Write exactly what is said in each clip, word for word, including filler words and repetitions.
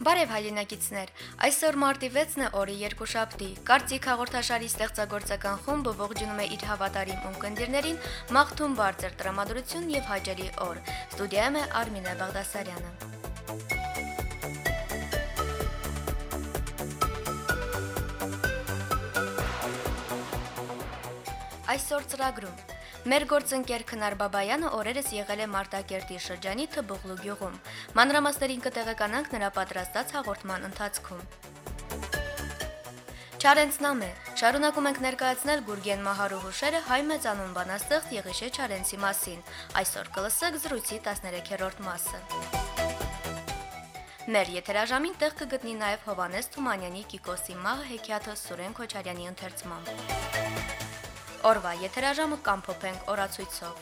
Բարև հայրենակիցներ, այսօր մարտի վեցն է օրի երկուշաբթի, կարծիք հաղորդաշարի ստեղծագործական խումբը ողջունում է իր հավատարիմ ունկնդիրներին, մաղթում բարձր տրամադրություն և հաճելի օր, ստուդիայում է Արմինե Բաղդասարյանը։ Այսօր ծրագրում Մեր գործընկեր Քնար Բաբայանը օրերս եղել է Մարտակերտի շրջանի Թբուղլու գյուղում։ Մանրամասներին կտեղեկանանք նրա պատրաստած հաղորդման ընթացքում։ Չարենցնամե, շարունակում ենք ներկայացնել Գուրգեն Մահարու հուշերը հայ մեծանուն բանաստեղծ Եղիշե Չարենցի մասին։ Այսօր կլսեք զրույցի տասներեքերորդ մասը։ Մեր եթերաժամին տեղ կգտնի նաև Հովանես Թումանյանի Կիկոսի մահը հեքիաթը Սուրեն Քոչարյանի ընթերցմամբ։ Օրվա եթերաժամը կամփոփենք օրացույցով։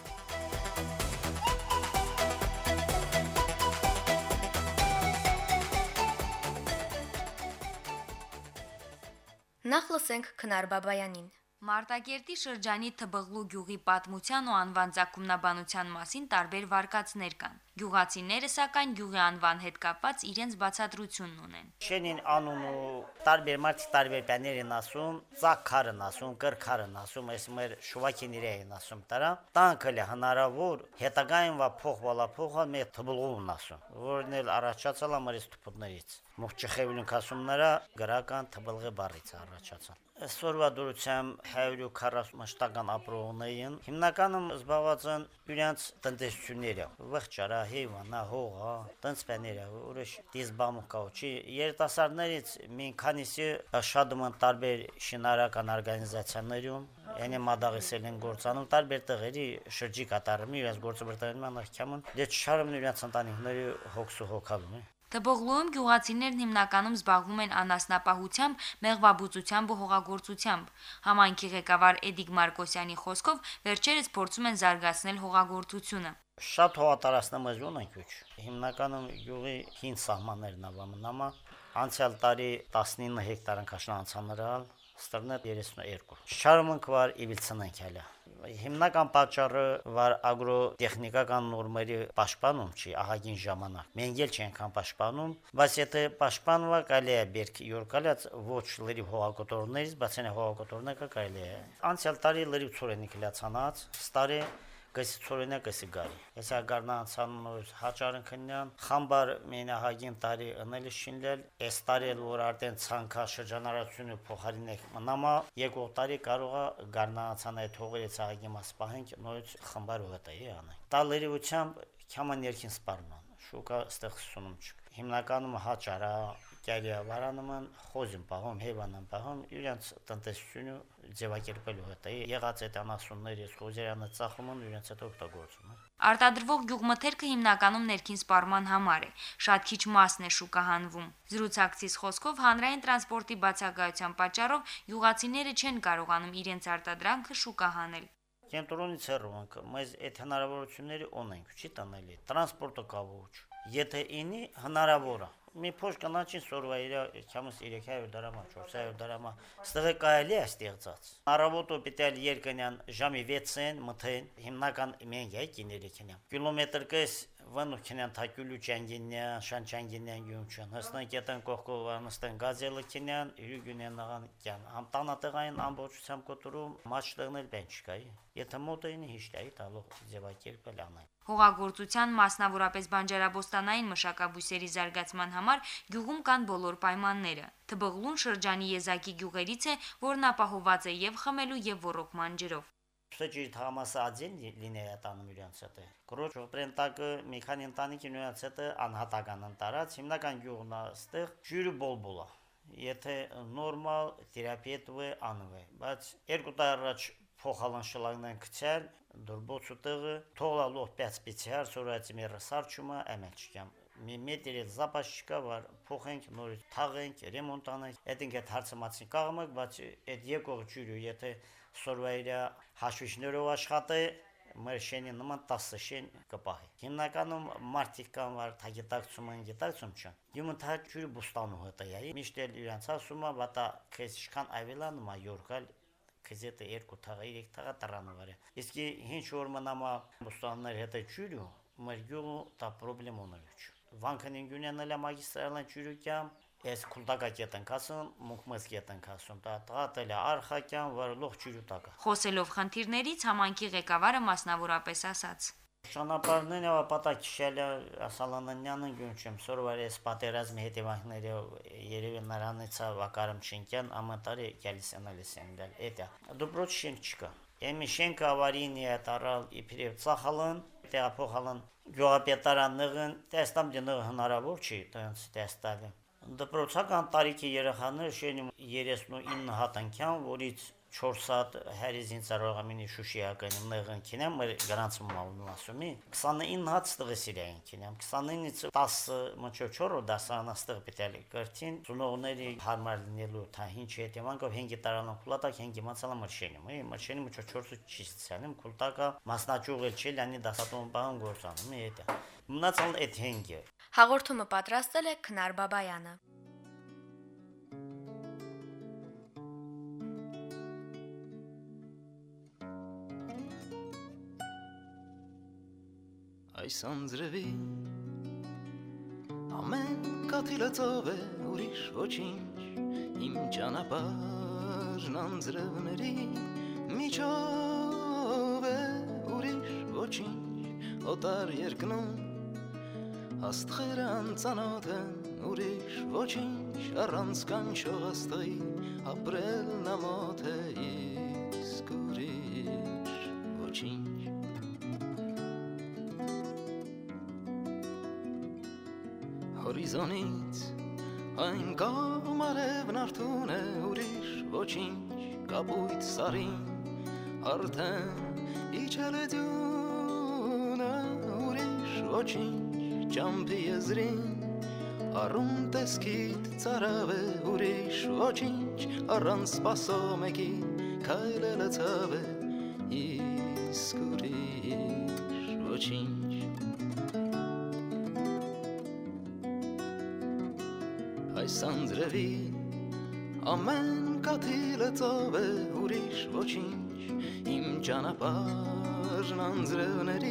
Նախ լսենք Քնար Բաբայանին։ Մարտակերտի շրջանի Թբղլու գյուղի պատմության ու անվան ծագումնաբանության մասին տարբեր վարկածներ կան։ Գյուղացիները սակայն գյուղի անվան հետ կապված իրենց բացատրությունն ունեն։ Շենին անուն ու տարբեր մարդիկ տարբեր բաներ են ասում, ծակքարն ասում, կրքարն ասում, այս մեր շուվակին իրեն ասում տարա։ Տանկել է հնարավոր հետագային վա փոխվալա փոխալ մեր Թբղլուն ասում, որն էլ առաջացել ամրից թփուտներից։ Մուղճխևլուն ասումները գրական Թբղլի բառից առաջացան։ Այսօրվա դուրսությամբ հարյուր քառասուն մշտական ապրողներին հիմնականում զբաղված են իրենց տնտեսությունները, վղճարա, հեյվանա, հողա, տնտեսները, ուրիշ դիզբամու կաուչի երիտասարդներից մի քանիսը աշխատում են տարբեր շինարարական օրգանիզացիաներում, yəni մադաղիսել են գործանում տարբեր տեղերի շրջի կատարում իրենց գործընկերներն անհրաժեշտ դե չարում իրենց ընտանիքների հոգսու հոգալում է։ Թբղլուում գյուղացիներն հիմնականում զբաղվում են անասնապահությամբ, մեղվաբուծությամբ ու հողագործությամբ։ Համայնքի ղեկավար Էդիկ Մարկոսյանի խոսքով վերջերս փորձում են զարգացնել հողագործությունը։ Շատ հողատարածքներ ունենք ուչ։ Հիմնականում գյուղի հին սահմաններն ավամնամա անցյալ տարի տասնինը հեկտար անքաշնանցանրալ Ստրնետ երեսունուերկու։ Շարմունք վար իվիլցնենք հələ։ Հիմնական պատճառը վար ագրոտեխնիկական նորմերի պաշտպանում չի ահագին ժամանակ։ Մենք էլ չենք պաշտպանում, բայց եթե պաշտպանվա կարելի է բերք յորկալած ոչ լրիվ հողագոտորներից, բայց այն հողագոտորները կարելի է։ Անցյալ տարի լրիվ ծորենի կլացանած, ստարի Կսի ծորենա կսի գարի։ Այսա գարնանցանոց հաճարնքնյան խամբար մենահագին տարի ընելի շինլել, այս տարի որ արդեն ցանքա շրջանառությունը փոխարինեք մնամա, երկու տարի կարողա գարնանցան այդ հողերից ահագի մաս պահենք նույնց խամբար ուղտայի անենք։ Տալերիությամբ քաման երկին սպառման, շուկա ստեղծությունում չկ։ Հիմնականում հաճարա Կերիավարանման խոզին պահում, հեվանան պահում, իրենց տնտեսությունը ձևակերպելու հետ է եղած այդ անասունների խոզերանը ծախումն իրենց հետ օգտագործում։ Արտադրվող գյուղմթերքը հիմնականում ներքին սպառման համար է, շատ քիչ մասն է շուկահանվում։ Զրուցակցից խոսքով հանրային տրանսպորտի բացակայության պատճառով գյուղացիները չեն կարողանում իրենց արտադրանքը շուկահանել։ Կենտրոնից հեռու ենք, մեզ այդ հնարավորությունները ունենք, չի տանելի, տրանսպորտը կավուչ։ Եթե ինի հնարավոր է մի փոշ կանաչին սորվա իր քամս երեք հարյուր դրամա, չորս հարյուր դրամա, ստեղը կարելի է ստեղծած։ Առավոտը պիտել երկնյան ժամի վեցին մթեն, հիմնական մենք եկիների քնյամ։ Կիլոմետր կես վանու քնյան թակյուլու ճանգինյան, շանչանգինյան գյունչան, հստան կետան կողքով նստան գազելը քնյան, յուրգունյան նաղան կյան։ Ամտանատեղային ամբողջությամբ կոտրում մաչտեղնել բեն չկայի։ Եթե մոտային հիշտայի տալով ձևակերպել անեն։ Հողագործության մասնավորապես բանջարաբոստանային մշակաբույսերի զարգացման համար գյուղում կան բոլոր պայմանները։ Թբղլուն շրջանի եզակի գյուղերից է, որն ապահոված է եւ խմելու եւ ոռոգման ջրով։ Շրջի համասը ադին լինեա տանում իրենց հետ։ Կրոջ պրենտակը մի քանի ընտանիքի նրանց հետ անհատական ընտարած հիմնական գյուղն է ստեղ ջուրը բոլբոլա։ Եթե նորմալ թերապիա անվե, բայց երկու տարի առաջ փոխալան շլագնան քցել դուրբոցու տեղը թողալով պյաց պիցիար սորացի մեր սարճումը ամենչկամ մի մետրի զապաշկա վար փոխենք նոր թաղենք ռեմոնտ անենք այդինք այդ հարցմացի կաղմակ բայց այդ եկող ջուրը եթե սորվայրա հաշվիչներով աշխատե մեր շենի նման տասը շեն կպահի հիմնականում մարդիկ կան վար թագետակցում են գիտակցում չեն յումն թա ջուրը բուստանու հետայ միշտ էլ իրանց ասում է վատա քեսչքան այվելան մա յորկալ Քեզետը երկու թաղը երեք թաղը տրանուվարը։ Իսկ ինչ որ մնամա բուստաններ հետ ջուրը մեր գյուղը դա պրոբլեմ ունի։ Վանքնին գունյանել է մագիստրալն ճյուրուկյամ, ես քուլտակա կետն կասում, մուկմս կետն կասում, դա տղատել է արխակյան, որ լող ճյուրուտակա։ Խոսելով խնդիրներից համայնքի ղեկավարը մասնավորապես ասաց. Շանապարներն ու պատակիշել ասալանանյանն գյունչում, սորվար ես պատերազմի հետևանքները երևի նրանից վակարım շենքյան ամատարի գալիսյանալիսյան դել, էտա, դուբրոց շենք չկա, եմի շենքը ավարինի է տարալ իպիրև ծախալն, տեղափոխալն գյուղապետարաննығն, տեստամ դնығы հնարավոր չի տենց տեստալը, դպրոցական տարիքի երեխաներ շենім երեսնուինը հատանքյան, որից չորս հատ հերիզին ծառողամինի շուշիականի նեղն կինեմ, գրանցում մալնում ասումի, քսանինը հատ ստղի սիրային կինեմ, քսանինից տասը մոչոչորը դասան աստղ պիտել կրտին, ծունողների հարմար լինելու թա հինչ հետևանքով հենգի տարալան կուլատակ հենգի մացալա մրշենում, մրշենի մոչոչորսը չի ստցանում, կուլտակա մասնաճյուղ էլ չի լանի դասատում բաղն գործանում, հետա, մնացալ էդ հենգի։ Հաղորդումը պատրաստել է Քնար Բաբայանը։ Այս անձրևի ամեն կաթիլը ծով է ուրիշ ոչինչ իմ ճանապարհն անձրևների միջով է ուրիշ ոչինչ օտար երկնում աստղերը անծանոթ են ուրիշ ոչինչ առանց կանչող աստղի ապրելն ամոթ է իսկ ուրիշ ոչինչ Հորիզոնից այն կողմ արևն արթուն է ուրիշ ոչինչ կապույտ սարին արդեն իջել է ձյունը ուրիշ ոչինչ ճամփի եզրին առուն տեսքիդ ծարավ է ուրիշ ոչինչ առանց սպասո մեկի քայլելը ցավ է իսկ ուրիշ ոչինչ Այս անձրևի ամեն կաթիլը ծով է ուրիշ ոչինչ իմ ճանապարհն անձրևների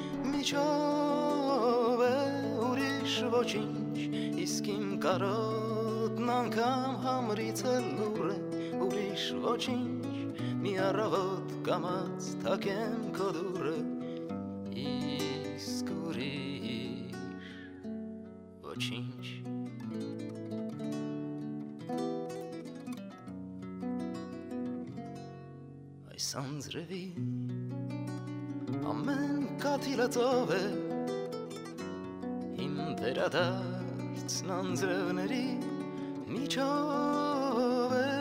միջով է ուրիշ ոչինչ իսկ իմ կարոտն անգամ համրից էլ լուր է ուրիշ ոչինչ մի առավոտ կամաց թակեմ քո դուռը իսկ ուրիշ ոչինչ Այս անձրևի ամեն կաթիլը ծով է իմ վերադարձն անձրևների միջով է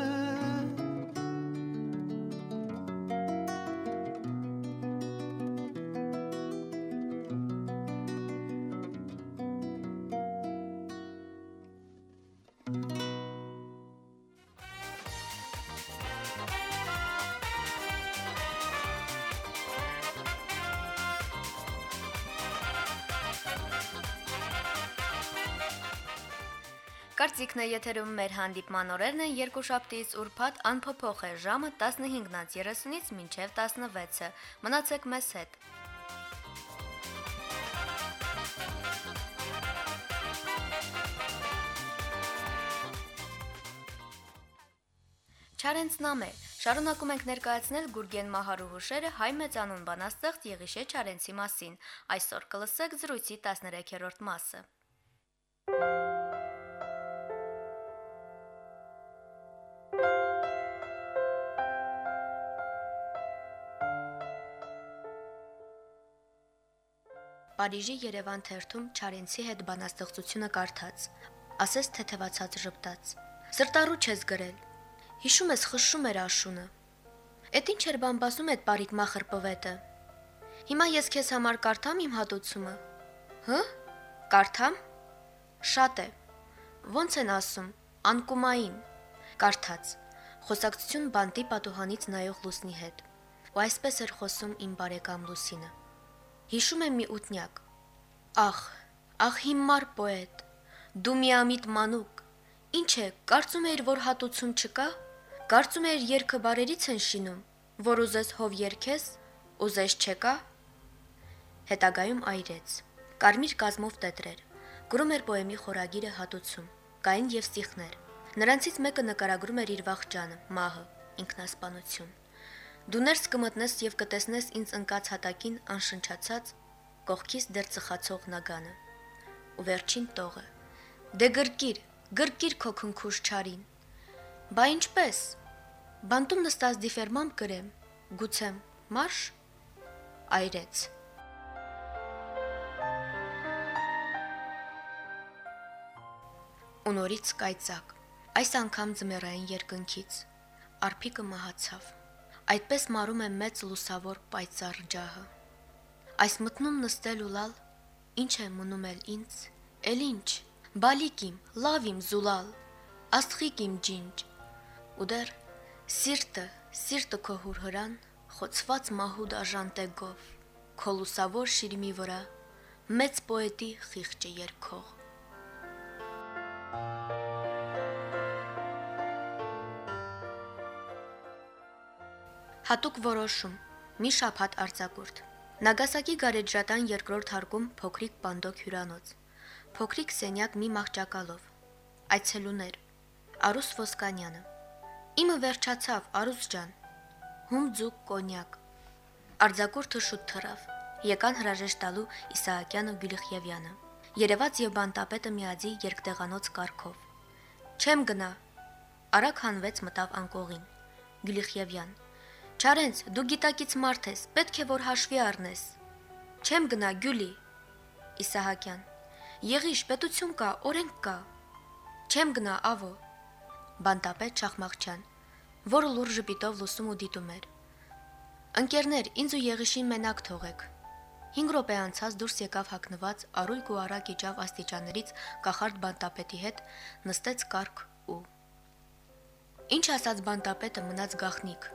Կարծիքն է եթերում մեր հանդիպման օրերն են երկուշաբթիից ուրբաթ անփոփոխ է ժամը տասնհինգից երեսունից մինչև տասնվեցը։ Մնացեք մեզ հետ։ Չարենցնամե Շարունակում ենք ներկայացնել Գուրգեն Մահարու հուշերը հայ մեծանուն բանաստեղծ Եղիշե Չարենցի մասին։ Այսօր կլսեք զրույցի տասներեքերորդ մասը։ Պարիժի Երևան թերթում Չարենցի հետ բանաստեղծությունը կարդաց, ասես թեթևացած ժպտաց։ Սրտառու չես գրել։ Հիշում ես խշշում էր աշունը։ Էդ ինչ էր բամբասում այդ բարիկ մախր պվետը։ Հիմա ես քեզ համար կարդամ իմ հատուցումը։ Հը? Կարդամ։ Շատ է։ Ոնց են ասում, անկումային։ Կարդաց։ Խոսակցություն բանտի պատուհանից նայող Լուսնի հետ։ Ու այսպես էր խոսում իմ բարեկամ Լուսինը։ Հիշում եմ մի ուտնյակ։ Ախ, ախ հիմար պոետ, դու միամիտ մանուկ, ինչ է, կարծում էիր, որ հատուցում չկա, կարծում էիր երգը բարերից են շինում, որ ուզես հով երգես, ուզես չեկա։ Հետագայում այրեց, կարմիր կազմով տետրեր, Գրում էր պոեմի խորագիրը հատուցում, կային եւ ստիխներ։ Նրանցից մեկը նկարագրում էր իր վախճանը, մահը, ինքնասպանություն։ Դու ներս կմտնես եւ կտեսնես ինձ ընկած հատակին անշնչացած, կողքից դեռ ծխացող նագանը։ Ու վերջին տողը. Դե գրկիր, գրկիր քո քնքուշ չարին։ Բա ինչպես։ Բանտում նստած դիֆերմամբ գրեմ, գուցեմ մարշ, այրեց։ Ու նորից կայծակ, այս անգամ ձմեռային երկնքից, արփիկը մահացավ, այդպես մարում է մեծ լուսավոր պայծառ ջահը, այս մտնում նստել ու լալ, ինչ է մնում էլ ինձ, էլ ինչ, բալիկ իմ, լավ իմ զուլալ, աստղիկ իմ ջինջ, ու դեռ սիրտը, սիրտը քո հուրհրան, խոցված մահուդ աժանտեգով, քո լուսավոր շիրիմի վրա, մեծ պոետի խիղճը երգող։ Հատուկ որոշում, մի շաբաթ արձակուրդ։ Նագասակի գարեջրատան երկրորդ հարկում փոքրիկ պանդոկ հյուրանոց։ Փոքրիկ սենյակ մի մահճակալով։ Այցելուներ։ Արուս Ոսկանյանը։ Իմը վերջացավ, Արուս ջան։ Հում ձուկ կոնյակ։ Արձակուրդը շուտ թռավ։ Եկան հրաժեշտ տալու Իսահակյանը Գյուլիխևյանը։ Երևաց եւ բանտապետը միաձի երկտեղանոց կարգով։ Չեմ գնա։ Արագ հանվեց մտավ անկողին։ Գյուլիխևյան. Չարենց, դու գիտակից մարդ ես, պետք է որ հաշվի առնես։ Չեմ գնա Գյուլի։ Իսահակյան. Եղիշ, պետություն կա, օրենք կա։ Չեմ գնա ավո։ Բանտապետ Շախմախչյան, որը լուր ժպիտով լուսում ու դիտում էր։ Ընկերներ, ինձ ու Եղիշին մենակ թողեք։ Հինգ րոպե անցած դուրս եկավ հագնված արույկ ու արագ իջավ աստիճաններից կախարդ բանտապետի հետ, նստեց կառք ու Ինչ ասաց բանտապետը մնաց գախնիկ։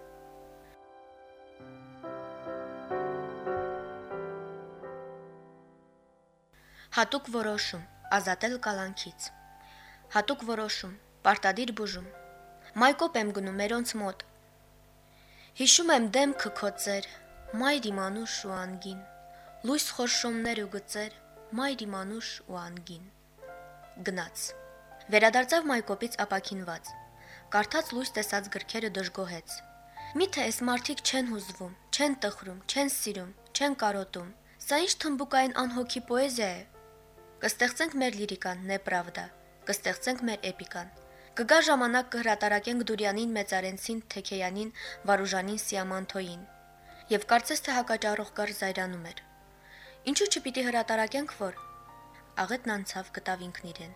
Հատուկ որոշում, ազատել կալանքից։ Հատուկ որոշում, պարտադիր բուժում։ Մայկոպ եմ գնում մերոնց մոտ։ Հիշում եմ դեմքը քո ծեր, մայր իմ անուշ ու անգին։ Լույս խորշոմներ ու գծեր, մայր իմ անուշ ու անգին։ Գնաց։ Վերադարձավ Մայկոպից ապակինված։ Կարդաց լույս տեսած գրքերը դժգոհեց։ Միթե այս մարդիկ չեն հուզվում, չեն տխրում, չեն սիրում, չեն կարոտում։ Սա ինչ թմբուկային անհոգի պոեզիա է։ Կստեղծենք մեր լիրիկան, նեպրավդա, կստեղծենք մեր էպիկան։ Կգա ժամանակ կհրատարակենք Դուրյանին, Մեծարենցին, Թեքեյանին, Վարուժանին, Սիամանթոյին։ Եվ կարծես թե հակաճառող կար զայրանում էր։ Ինչու չպիտի հրատարակենք, որ աղետն անցավ գտավ ինքն իրեն։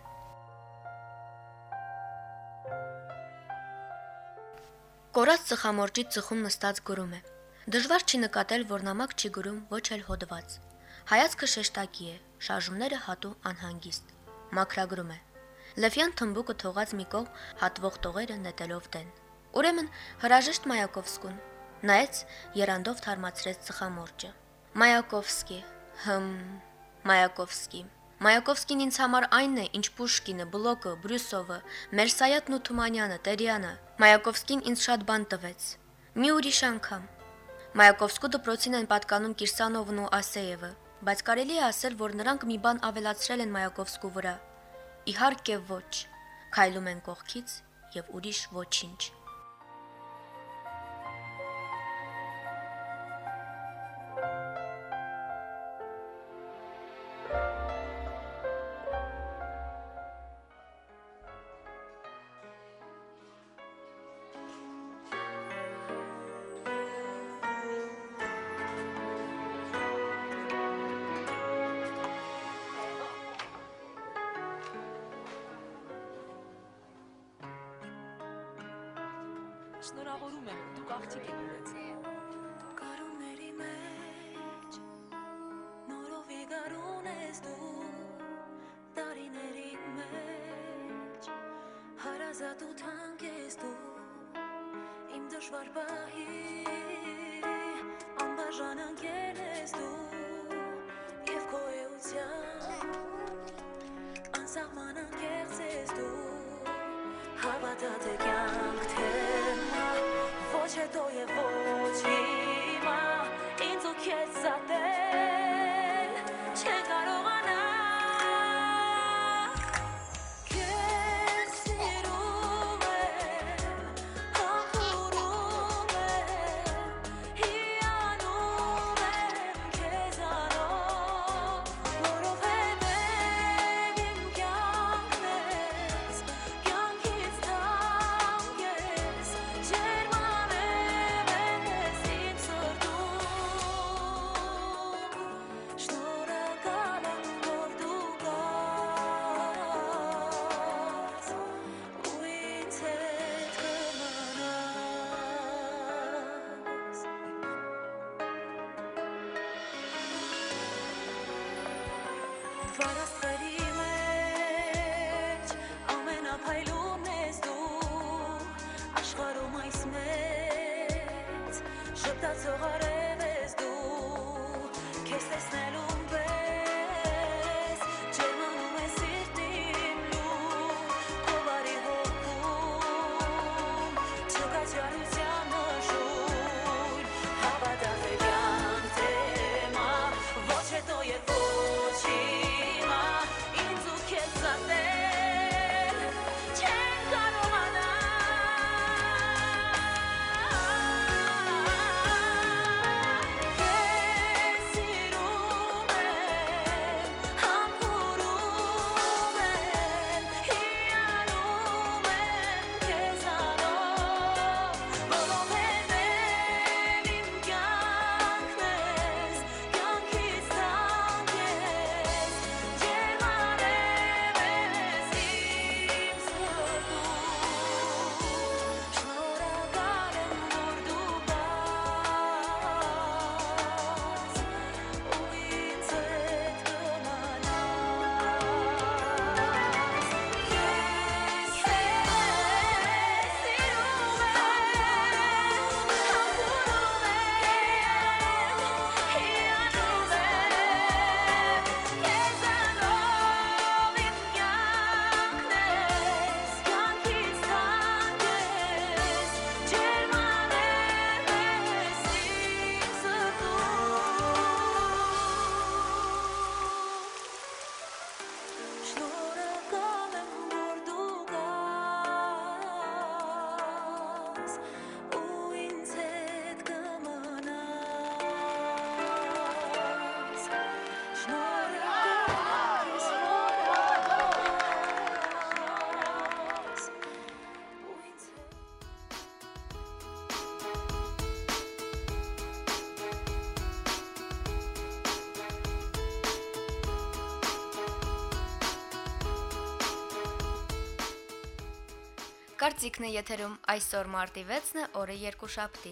Կորած ծխամորճի ծխում նստած գրում է։ Դժվար չի նկատել, որ նամակ չի գրում ոչ էլ հոդված։ Հայացքը շեշտակի է, շարժումները հատու անհանգիստ։ Մաքրագրում է։ Լևյան թմբուկը թողած մի կողմ հատվող տողերը նետելով դեն։ Ուրեմն հրաժեշտ Մայակովսկուն։ Նայեց, երանդով թարմացրեց ծխամորճը։ Մայակովսկի, հմ, Մայակովսկի։ Մայակովսկին ինձ համար այն է, ինչ Պուշկինը, Բլոկը, Բրյուսովը, Մերսայատն ու Թումանյանը, Տերյանը։ Մայակովսկին ինձ շատ բան տվեց։ Մի ուրիշ անգամ։ Մայակովսկու դպրոցին են պատկանում Կիրսանովն ու Ասեևը, բայց կարելի է ասել, որ նրանք մի բան ավելացրել են Մայակովսկու վրա։ Իհարկե ոչ։ Քայլում են կողքից եւ ուրիշ ոչինչ։ Շնորհավորում եմ, դուք աղջիկ եք ունեցել։ Կարունների մեջ նորովի գարուն ես դու, տարիների մեջ հարազատ ու թանկ ես դու, իմ դժվար պահի անբաժան ընկեր ես դու, և քո էության անսահման անկեղծ ես դու, հավատադ է կյանք թե Ոչ հետո և ոչ հիմա, ինձ ու քեզ զատել, չեն կարողանալ Վարաստրերի մեջ ամենափայլուն ես դու աշխարհում այս մեծ շտացող արև ես դու քեզ տեսնելուն պես ջերմանում է սիրտին լու քո բարի հոգում չկա ճարության նշույլ հավատալ է կյանք թեմա ոչ հետո եւ ոչ հիմա ինձ ու քեզ զատել չեն կարողանա քեզ սիրում եմ համբուրում եմ հիանում եմ քեզանով բոլորովին իմ կյանքն ես կյանքից թանկ ես ջերմանև ես իմ սրտում շնորհակալ եմ որ դու կաս ու ինձ հետ կմնաս քեզ սիրում եմ համբուրում եմ հիանում եմ քեզանով իմ կյանքն ես կյանքից թանկ ես ջերմանև ես իմ սրտում շնորհակալ եմ որ դու կաս ու ինձ հետ կմնաս շնորհակալ եմ շնորհակալ ու ինձ հետ Կարծիքն է եթերում այսօր մարտի վեցն է, օրը երկուշաբթի։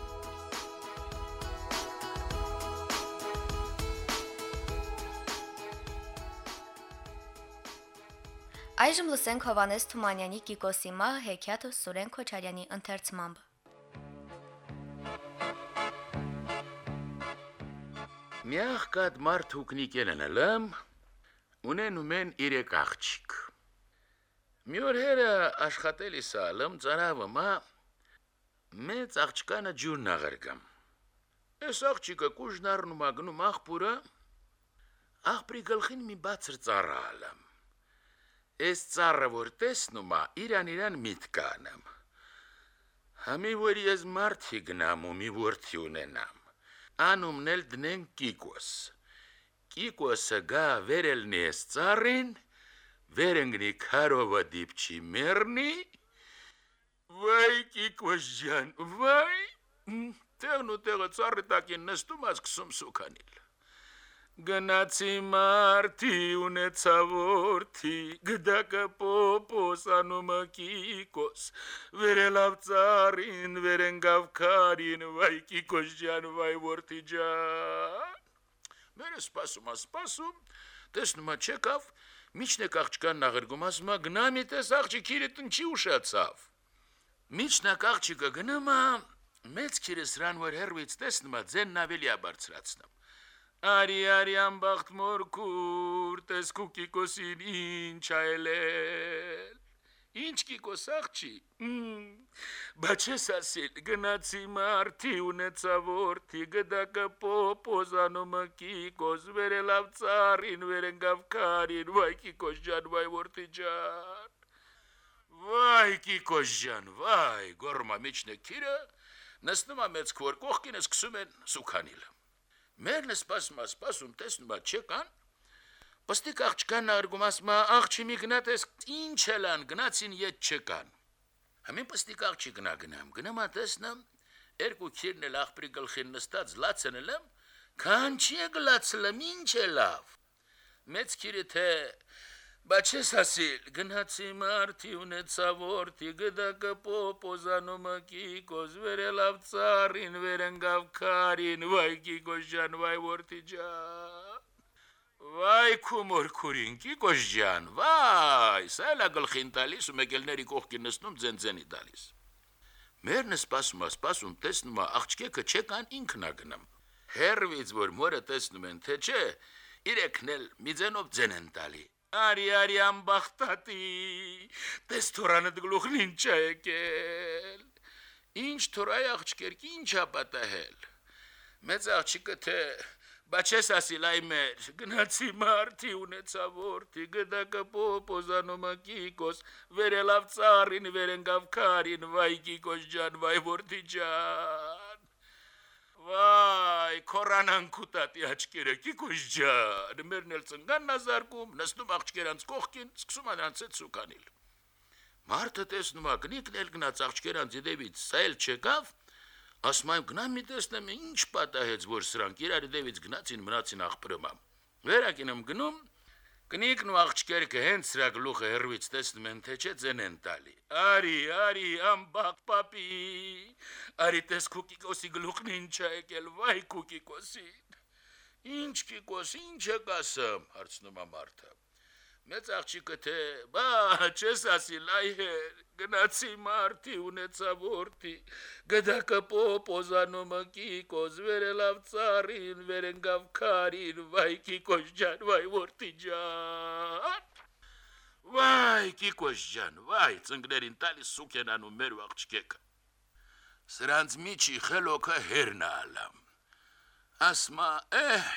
Այժմ լսենք Հովանես Թումանյանի Կիկոսի մահը հեքիաթը Սուրեն Քոչարյանի ընթերցմամբ։ Միախկատ մարդ հուկնիկել են ըլեմ, ունենում են իրեք աղջիկ։ Մի օր հերը աշխատելի սալում ծարավը մա մեծ աղջկանը ջուրն աղրգամ։ Ես աղջիկը կուժն առնում ագնում աղբուրը, աղբրի գլխին մի բացր ծառա ալամ։ Ես ծառը որ տեսնում ա, իրան իրան միտք անեմ։ Համի որ ես մարդի գնամ ու մի որդի ունենամ, անումն էլ դնեն Կիկոս։ Կիկոսը գա վերելնի ես ծառին, վերընգնի քարովը դիպչի մեռնի, վայ Կիկոս ջան, վայ, տեղն ու տեղը ծառի տակին նստում ասկսում սուքանիլ։ Գնացի մարդի ունեցա որդի, գդակը պոպոս անումը Կիկոս, վերելավ ծառին, վերենգավ քարին, վայ Կիկոս ջան, վայ որդի ջան։ Մերը սպասում, ասպասում, տեսնում չեկավ, միջնեք աղջկանն աղրգում, ասում գնամի տես աղջիկիրը տնչի ուշացավ։ Միջնակ աղջիկը գնում մեծ քիրը սրան որ հերվից տեսնում ձենն ավելի աբարձրացնում։ Արի արի ամբախտ մորքուր, տեսկու Կիկոսին ինչ այլել։ Ինչ Կիկոս աղջի, բա չես ասիլ, գնացի մարդի ունեցա որդի, գդակը պոպոս անումը Կիկոս, վերելավ ծառին, վերընգավ քարին, վայ Կիկոս ջան, վայ որդի ջան։ Վայ Կիկոս ջան, վայ, գոռում միջն է քիրը, նստնում մեծ քոր կողքին սկսում են սուքանիլ։ Մերն սպասում, սպասում, տեսնում չեկան, պստիկ աղջկանն արգում ասում աղջի մի գնատես ինչ էլան, գնացին ետ չեկան։ Համին պստիկ աղջի գնա գնամ, գնամ տեսնեմ, երկու քիրն էլ աղբրի գլխին նստած լացնել եմ, քանչի է գլացել եմ, ինչ է լավ։ Մեծ քիրը թե Բա չես ասիլ, գնացի մարդի ունեցա որդի, գդակը պոպոզանումը Կիկոս, վերելավ ծառին, վերընգավ քարին, վայ Կիկոս ջան, վայ որդի ջան, Վայ քումոր քուրինքի կոշջան, վայ, սա էլ գլխին տալիս ու մեկելների կողքին նստում ձենձենի տալիս։ Մերն սպասում է, սպասում, տեսնում է, աղջկեքը չեկան ինքն է գնում։ Հերվից, որ մորը տեսնում են, թե չէ, իրեքն էլ մի ձենով ձեն են տալի։ Արի, արի, ամբախտատի, տես թորանը գլուխն ինչ է եկել։ Ինչ թորայ աղջկերքի, ինչ է պատահել։ Մեծ աղջիկը թե Բա չես ասիլ այ մեր, գնացի մարդի ունեցա որդի, գդակը պոպոզանոմը կիկոս, վերելավ ծարին, վերենգավ քարին, վայ կիկոս ջան, վայ որդի ջան, վայ, կորանան կուտատի աչկերը, կիկոս ջան, մերն էլ ծնգանն ազարկում, նստում աղջկերանց կողքին, սկսում անրանց հետ սուկանիլ։ Մարդը տեսնում ա, կնիկն էլ գնաց աղջկերանց իդևից, սա էլ չեկավ, ասում եմ գնամ մի տեսնեմ ինչ պատահեց, որ սրանք իրար դևից գնացին մնացին աղբրոմա։ Վերակին եմ գնում, կնիկն ու աղջկերքը հենց սրա գլուխը հեռվից տեսնում են, թե չէ ձեն են տալի։ Արի, արի, ամբակ պապի, արի տես քուկիկոսի գլուխն ինչ է եկել, վայ քուկիկոսին։ Ինչ կիկոս, ինչ եք ասում, հարցնում է մարդը։ Մեծ աղջիկը թե, բա, չես ասիլ այ հեր, գնացի մարդի ունեցա որդի, գդակը պոպոզանոմը կիկոս, վերելավ ծարին, վերենգավ քարին, վայ կիկոս ջան, վայ որդի ջան, վայ կիկոս ջան, վայ, ծնկներին տալիս սուկ են անում մեր աղջկեքը, սրանց միջի խելոքը հերն է ալամ, ասմա, էհ,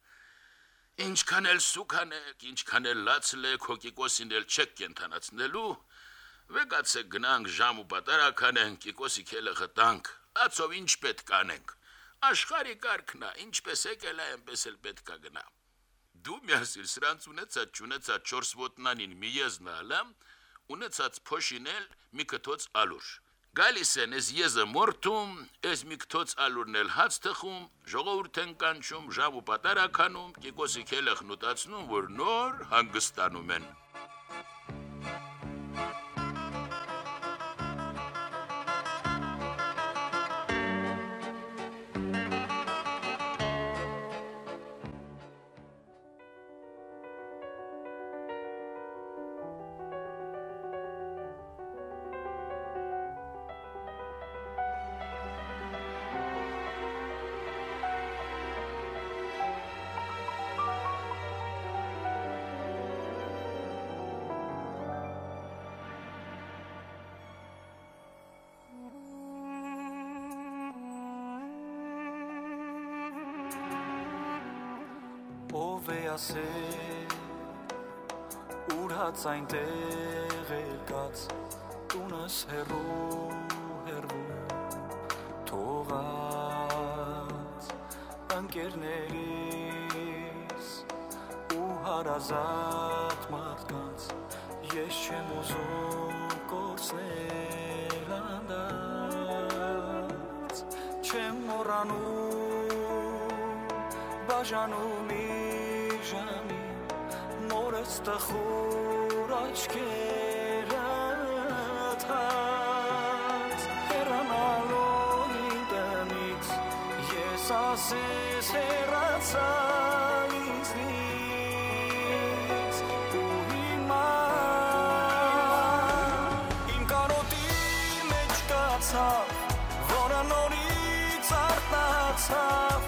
Ինչքան էլ սուկանեք, ինչքան էլ լացլեք, հոգիկոսին էլ չեք կենթանացնելու, վեկացեք գնանք ժամ ու պատարակ անենք, կիկոսի քելը խտանք, լացով ինչ պետք անենք, աշխարի կարգն է, ինչպես եկել է, այնպես էլ պետք է գնա։ Դու միասիր սրանց ունեցած չունեցած չորս ոտնանին մի եզն ալամ, ունեցած փոշին էլ մի կթոց ալուր։ Գալիս են ես եզը մորթում, ես մի կթոց ալուրն էլ հաց թխում, ժողովուրդ են կանչում, ժամ ու պատարակ անում, կիկոսի քելը խնուտացնում, որ նոր հանգստանում են։ Ով է ասել, ուր հաց այնտեղ է կաց, տունս հեռու հեռվում, թողած ընկերներիս ու հարազատ մարդկանց, ես չեմ ուզում կորցնել անդած, չեմ մոռանում բաժանում Ժամի նորս տխուր աչքերդ հաց հեռանալով ինձնից ես ասես հեռացա ինձնից ու հիմա իմ կարոտի մեջ կացավ որը նորից արթնացավ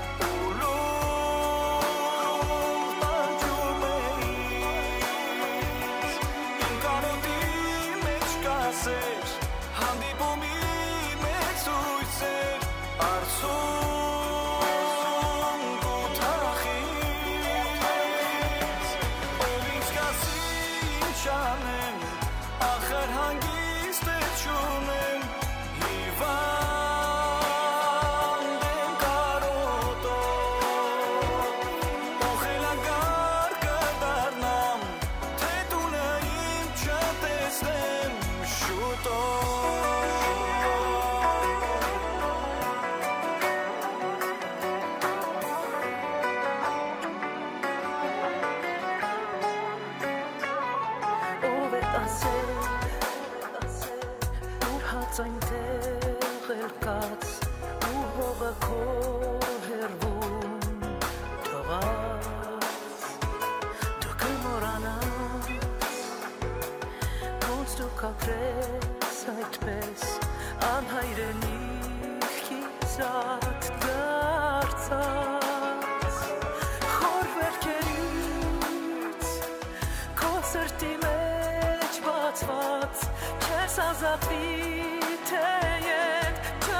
սրտի մեջ բացված չես ազատվի թե ետ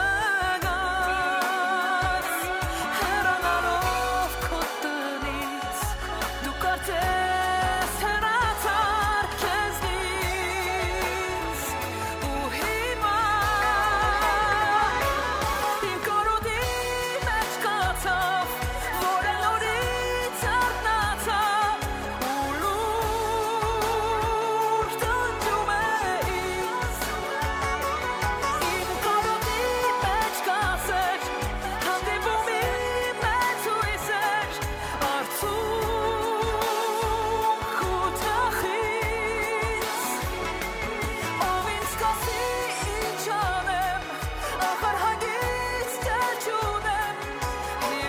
չգաս հեռանալով քո տնից դու կարծես հեռացար քեզնից ու հիմա իմ կորոդի մեջ կացավ որ նորից արտնացավ ու լուրջ դժում է ինձ իմ կորոդի մեջ կասեր հանդիպում իմ մեծ հույսեր արցունք ու թախից ով ինձ կասի ինչ անեմ ախր հագից դեր չունեմ մի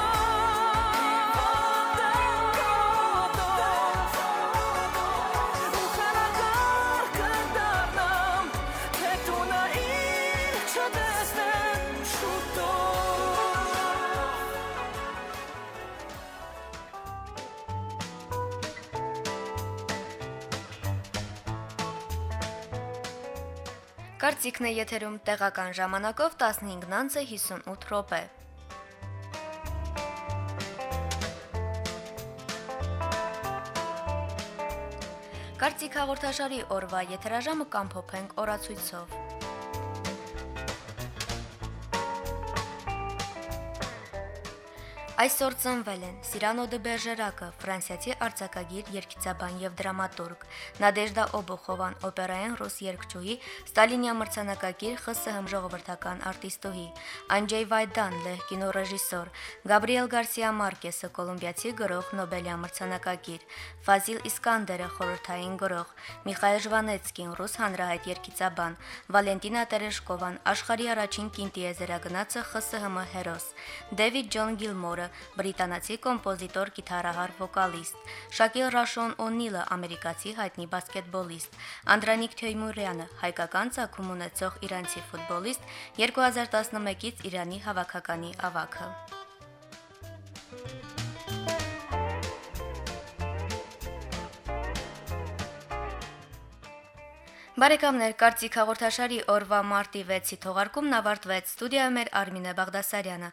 վանդ եմ կոտով ու խրագար կդառնամ թե տունը ինձ չտեսնեմ շուտով Կարծիքն է եթերում տեղական ժամանակով տասնհինգ հիսունութ րոպե։ Կարծիք հաղորդաշարի օրվա եթերաժամը կամփոփենք օրացույցով։ Այսօր ծնվել են Սիրանո դե Բերժերակը, ֆրանսիացի արձակագիր, երգիծաբան եւ դրամատուրգ, Նադեժդա Օբոխովան, օպերային ռուս երգչուհի, Ստալինյան մրցանակակիր ԽՍՀՄ ժողովրդական արտիստուհի, Անջեյ Վայդան, լեհ կինոռեժիսոր, Գաբրիել Գարսիա Մարկեսը, կոլումբիացի գրող, Նոբելյան մրցանակակիր, Ֆազիլ Իսկանդերը, խորհրդային գրող, Միխայել Ժվանեցկին, ռուս հանրահայտ երգիծաբան, Վալենտինա Տերեշկովան, աշխարհի առաջին կինտիեզերագնացը ԽՍՀՄ հերոս, Դեվիդ Ջոն Գիլմորը, բրիտանացի կոմպոզիտոր, գիտարահար, վոկալիստ, Շակիլ Ռաշոն Օնիլը, ամերիկացի հայտնի բասկետբոլիստ, Անդրանիկ Թեյմուրյանը, հայկական ծագում ունեցող իրանցի ֆուտբոլիստ, երկու հազար տասնմեկից Իրանի հավաքականի ավագը։ Բարեկամներ, կարծիք հաղորդաշարի օրվա մարտի վեցի թողարկումն ավարտվեց։ Ստուդիայում էր Արմինե Բաղդասարյանը։